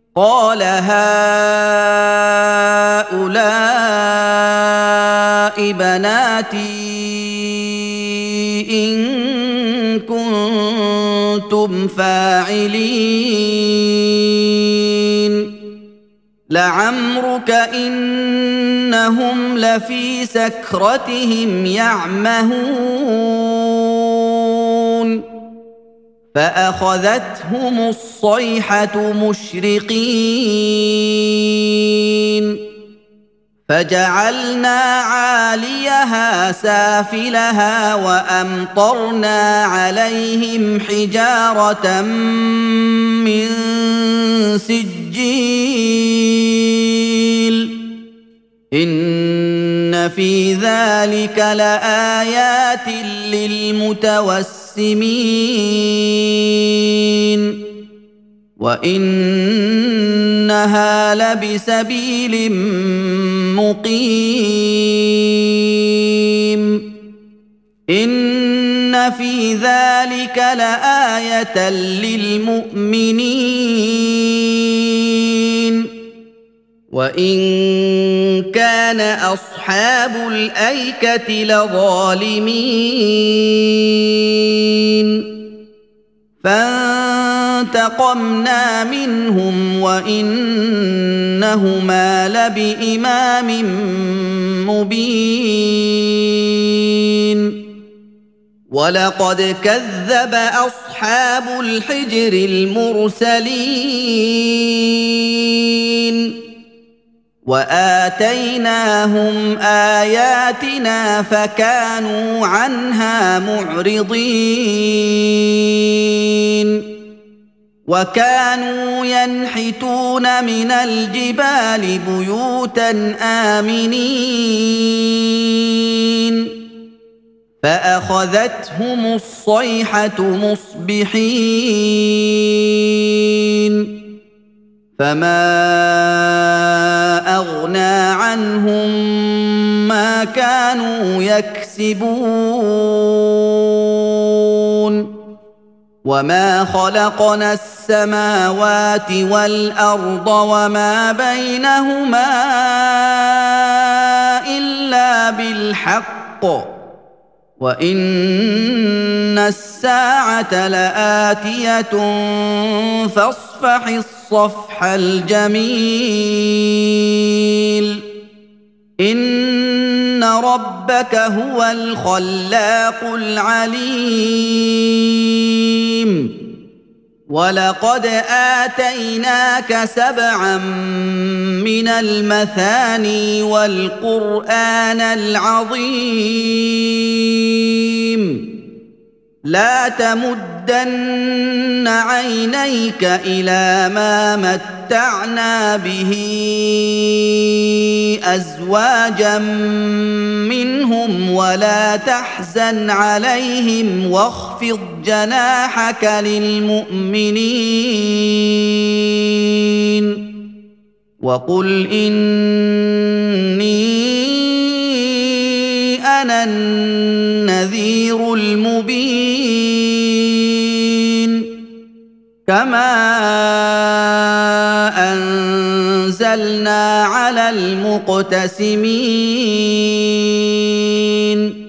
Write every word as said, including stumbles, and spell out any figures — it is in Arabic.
قال هؤلاء بناتي إن كنتم فاعلين لعمرك إنهم لفي سكرتهم يعمهون فأخذتهم الصيحة مشرقين فجعلنا عاليها سافلها وأمطرنا عليهم حجارة من سجيل إن في ذلك لآيات للمتوسمين وإنها لبسبيل مقيم إن في ذلك لآية للمؤمنين وإن كان أصحاب الأيكة لظالمين فانتقمنا منهم وإنهما لبإمام مبين ولقد كذب أصحاب الحجر المرسلين وآتيناهم آياتنا فكانوا عنها معرضين وكانوا ينحتون من الجبال بيوتا آمنين فأخذتهم الصيحة مصبحين فما أغنى عنهم ما كانوا يكسبون وما خلقنا السماوات والأرض وما بينهما إلا بالحق وإن الساعة لآتية فاصفح الصفح الجميل إن ربك هو الخلاق العليم ولقد آتيناك سبعا من المثاني والقرآن العظيم لا تمدن عينيك إلى ما متعنا به أزواجا منهم ولا تحزن عليهم واخفض جناحك للمؤمنين وقل إني أنا النذير المبين كما أنزلنا على المقتسمين